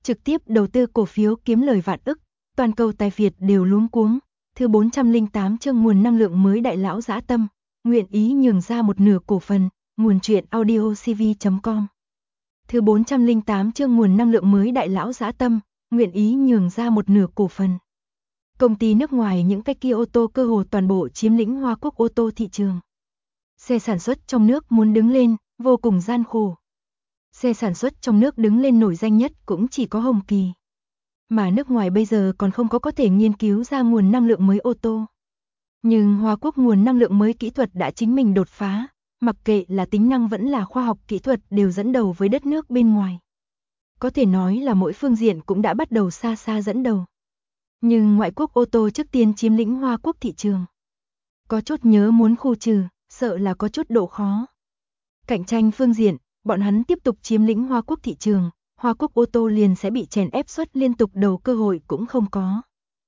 trực tiếp đầu tư cổ phiếu kiếm lời vạn ức, toàn cầu tài Việt đều luống cuống. Thứ 408 chương nguồn năng lượng mới đại lão dã tâm, nguyện ý nhường ra một nửa cổ phần, nguồn truyện audiocv.com. Thứ 408 chương nguồn năng lượng mới đại lão dã tâm, nguyện ý nhường ra một nửa cổ phần. Công ty nước ngoài những cái kia ô tô cơ hồ toàn bộ chiếm lĩnh Hoa Quốc ô tô thị trường. Xe sản xuất trong nước muốn đứng lên, vô cùng gian khổ. Xe sản xuất trong nước đứng lên nổi danh nhất cũng chỉ có Hồng Kỳ. Mà nước ngoài bây giờ còn không có thể nghiên cứu ra nguồn năng lượng mới ô tô. Nhưng Hoa Quốc nguồn năng lượng mới kỹ thuật đã chính mình đột phá, mặc kệ là tính năng vẫn là khoa học kỹ thuật đều dẫn đầu với đất nước bên ngoài. Có thể nói là mỗi phương diện cũng đã bắt đầu xa xa dẫn đầu. Nhưng ngoại quốc ô tô trước tiên chiếm lĩnh Hoa Quốc thị trường. Có chút nhớ muốn khu trừ, sợ là có chút độ khó. Cạnh tranh phương diện, bọn hắn tiếp tục chiếm lĩnh Hoa Quốc thị trường, Hoa Quốc ô tô liền sẽ bị chèn ép suất liên tục, đầu cơ hội cũng không có.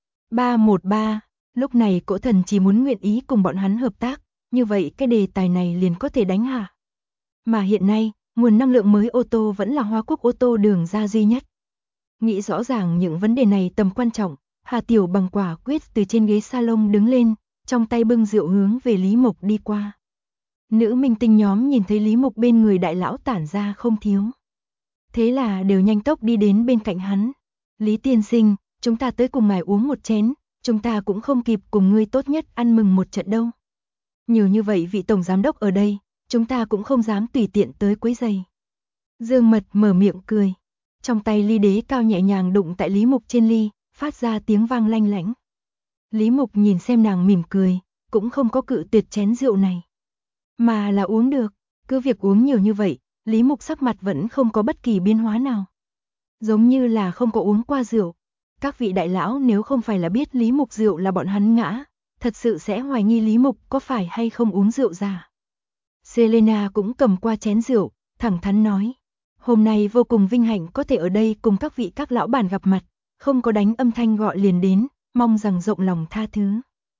313, lúc này Cỗ Thần chỉ muốn nguyện ý cùng bọn hắn hợp tác, như vậy cái đề tài này liền có thể đánh hạ. Mà hiện nay, nguồn năng lượng mới ô tô vẫn là Hoa Quốc ô tô đường ra duy nhất. Nghĩ rõ ràng những vấn đề này tầm quan trọng, Hà Tiểu Bằng quả quyết từ trên ghế salon đứng lên, trong tay bưng rượu hướng về Lý Mục đi qua. Nữ minh tinh nhóm nhìn thấy Lý Mục bên người đại lão tản ra không thiếu. Thế là đều nhanh tốc đi đến bên cạnh hắn. Lý tiên sinh, chúng ta tới cùng ngài uống một chén, chúng ta cũng không kịp cùng ngươi tốt nhất ăn mừng một trận đâu. Nhiều như vậy vị tổng giám đốc ở đây, chúng ta cũng không dám tùy tiện tới quấy rầy. Dương Mật mở miệng cười. Trong tay ly đế cao nhẹ nhàng đụng tại Lý Mục trên ly, phát ra tiếng vang lanh lảnh. Lý Mục nhìn xem nàng mỉm cười, cũng không có cự tuyệt chén rượu này. Mà là uống được, cứ việc uống nhiều như vậy, Lý Mục sắc mặt vẫn không có bất kỳ biến hóa nào. Giống như là không có uống qua rượu. Các vị đại lão nếu không phải là biết Lý Mục rượu là bọn hắn ngã, thật sự sẽ hoài nghi Lý Mục có phải hay không uống rượu giả. Selena cũng cầm qua chén rượu, thẳng thắn nói. Hôm nay vô cùng vinh hạnh có thể ở đây cùng các vị các lão bản gặp mặt, không có đánh âm thanh gọi liền đến, mong rằng rộng lòng tha thứ.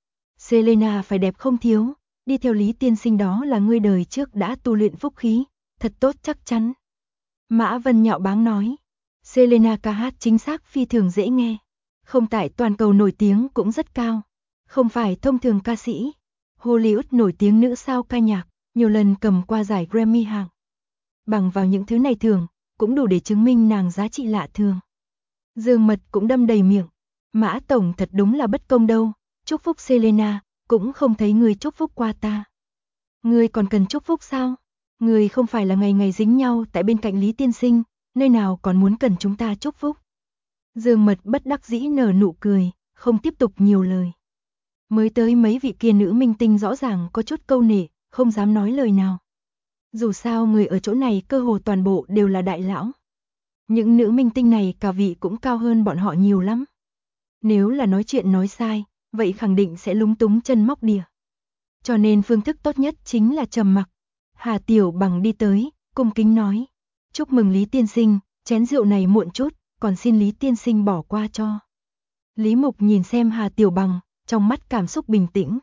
Selena phải đẹp không thiếu, đi theo Lý tiên sinh đó là ngươi đời trước đã tu luyện phúc khí, thật tốt chắc chắn. Mã Vân nhạo báng nói. Selena ca hát chính xác phi thường dễ nghe, không tại toàn cầu nổi tiếng cũng rất cao, không phải thông thường ca sĩ. Hollywood nổi tiếng nữ sao ca nhạc, nhiều lần cầm qua giải Grammy hạng. Bằng vào những thứ này thường, cũng đủ để chứng minh nàng giá trị lạ thường. Dương Mật cũng đâm đầy miệng. Mã Tổng thật đúng là bất công đâu, chúc phúc Selena, cũng không thấy người chúc phúc qua ta. Người còn cần chúc phúc sao? Người không phải là ngày ngày dính nhau tại bên cạnh Lý tiên sinh, nơi nào còn muốn cần chúng ta chúc phúc. Dương Mật bất đắc dĩ nở nụ cười, không tiếp tục nhiều lời. Mới tới mấy vị kia nữ minh tinh rõ ràng có chút câu nể, không dám nói lời nào. Dù sao người ở chỗ này cơ hồ toàn bộ đều là đại lão. Những nữ minh tinh này cả vị cũng cao hơn bọn họ nhiều lắm. Nếu là nói chuyện nói sai, vậy khẳng định sẽ lúng túng chân móc đỉa. Cho nên phương thức tốt nhất chính là trầm mặc. Hà Tiểu Bằng đi tới, cung kính nói. Chúc mừng Lý tiên sinh, chén rượu này muộn chút, còn xin Lý tiên sinh bỏ qua cho. Lý Mục nhìn xem Hà Tiểu Bằng, trong mắt cảm xúc bình tĩnh.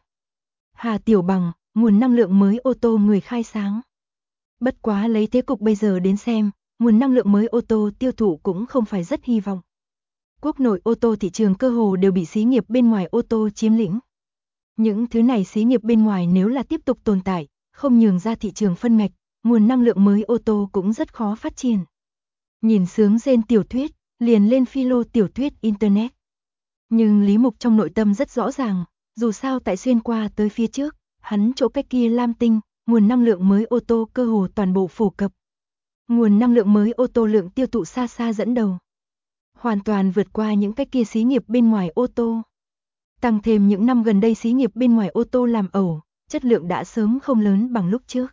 Hà Tiểu Bằng, nguồn năng lượng mới ô tô người khai sáng. Bất quá lấy thế cục bây giờ đến xem, nguồn năng lượng mới ô tô tiêu thụ cũng không phải rất hy vọng. Quốc nội ô tô thị trường cơ hồ đều bị xí nghiệp bên ngoài ô tô chiếm lĩnh. Những thứ này xí nghiệp bên ngoài nếu là tiếp tục tồn tại, không nhường ra thị trường phân ngạch, nguồn năng lượng mới ô tô cũng rất khó phát triển. Nhìn sướng rên tiểu thuyết, liền lên philo tiểu thuyết Internet. Nhưng Lý Mục trong nội tâm rất rõ ràng, dù sao tại xuyên qua tới phía trước, hắn chỗ cách kia Lam Tinh, nguồn năng lượng mới ô tô cơ hồ toàn bộ phổ cập. Nguồn năng lượng mới ô tô lượng tiêu thụ xa xa dẫn đầu. Hoàn toàn vượt qua những cái kia xí nghiệp bên ngoài ô tô. Tăng thêm những năm gần đây xí nghiệp bên ngoài ô tô làm ẩu, chất lượng đã sớm không lớn bằng lúc trước.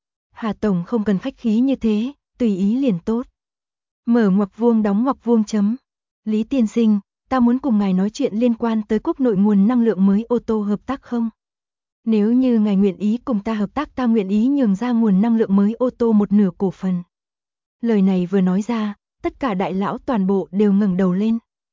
Hà Tổng không cần khách khí như thế, tùy ý liền tốt. Mở ngoặc vuông đóng ngoặc vuông chấm. Lý tiên sinh, ta muốn cùng ngài nói chuyện liên quan tới quốc nội nguồn năng lượng mới ô tô hợp tác không? Nếu như ngài nguyện ý cùng ta hợp tác, ta nguyện ý nhường ra nguồn năng lượng mới ô tô một nửa cổ phần. Lời này vừa nói ra, tất cả đại lão toàn bộ đều ngẩng đầu lên.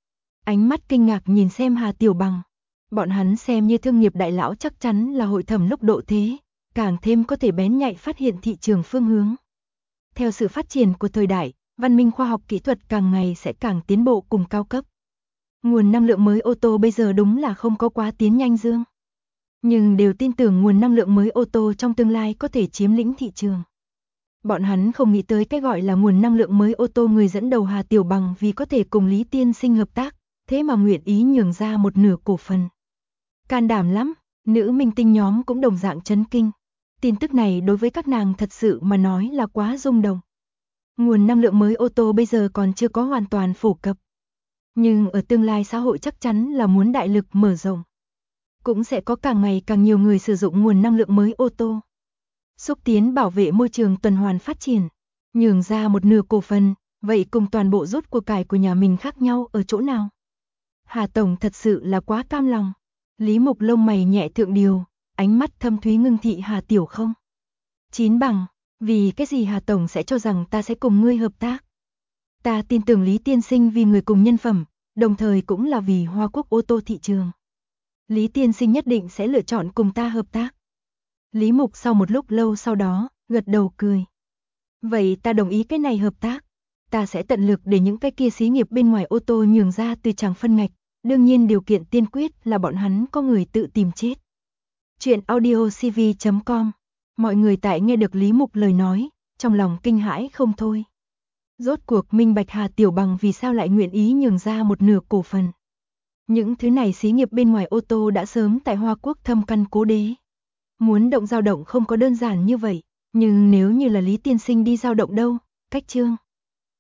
Ánh mắt kinh ngạc nhìn xem Hà Tiểu Bằng. Bọn hắn xem như thương nghiệp đại lão chắc chắn là hội thẩm lúc độ thế, càng thêm có thể bén nhạy phát hiện thị trường phương hướng. Theo sự phát triển của thời đại, Văn minh khoa học kỹ thuật càng ngày sẽ càng tiến bộ cùng cao cấp. Nguồn năng lượng mới ô tô bây giờ đúng là không có quá tiến nhanh dương. Nhưng đều tin tưởng nguồn năng lượng mới ô tô trong tương lai có thể chiếm lĩnh thị trường. Bọn hắn không nghĩ tới cái gọi là nguồn năng lượng mới ô tô người dẫn đầu Hà Tiểu Bằng vì có thể cùng Lý Tiên Sinh hợp tác, thế mà nguyện ý nhường ra một nửa cổ phần. Can đảm lắm, nữ minh tinh nhóm cũng đồng dạng chấn kinh. Tin tức này đối với các nàng thật sự mà nói là quá rung động. Nguồn năng lượng mới ô tô bây giờ còn chưa có hoàn toàn phổ cập. Nhưng ở tương lai xã hội chắc chắn là muốn đại lực mở rộng. Cũng sẽ có càng ngày càng nhiều người sử dụng nguồn năng lượng mới ô tô. Xúc tiến bảo vệ môi trường tuần hoàn phát triển, nhường ra một nửa cổ phần, vậy cùng toàn bộ rút của cải của nhà mình khác nhau ở chỗ nào? Hà Tổng thật sự là quá cam lòng. Lý Mục lông mày nhẹ thượng điều, ánh mắt thâm thúy ngưng thị Hà Tiểu không. Chín bằng, vì cái gì Hà Tổng sẽ cho rằng ta sẽ cùng ngươi hợp tác? Ta tin tưởng Lý Tiên Sinh vì người cùng nhân phẩm, đồng thời cũng là vì Hoa Quốc ô tô thị trường. Lý Tiên Sinh nhất định sẽ lựa chọn cùng ta hợp tác. Lý Mục sau một lúc lâu sau đó, gật đầu cười. Vậy ta đồng ý cái này hợp tác. Ta sẽ tận lực để những cái kia xí nghiệp bên ngoài ô tô nhường ra từ chẳng phân ngạch. Đương nhiên điều kiện tiên quyết là bọn hắn có người tự tìm chết. Chuyện audiocv.com. Mọi người tại nghe được Lý Mục lời nói, trong lòng kinh hãi không thôi. Rốt cuộc minh bạch Hà Tiểu Bằng vì sao lại nguyện ý nhường ra một nửa cổ phần. Những thứ này xí nghiệp bên ngoài ô tô đã sớm tại Hoa Quốc thâm căn cố đế. Muốn động dao động không có đơn giản như vậy, nhưng nếu như là Lý Tiên Sinh đi dao động đâu, cách chương.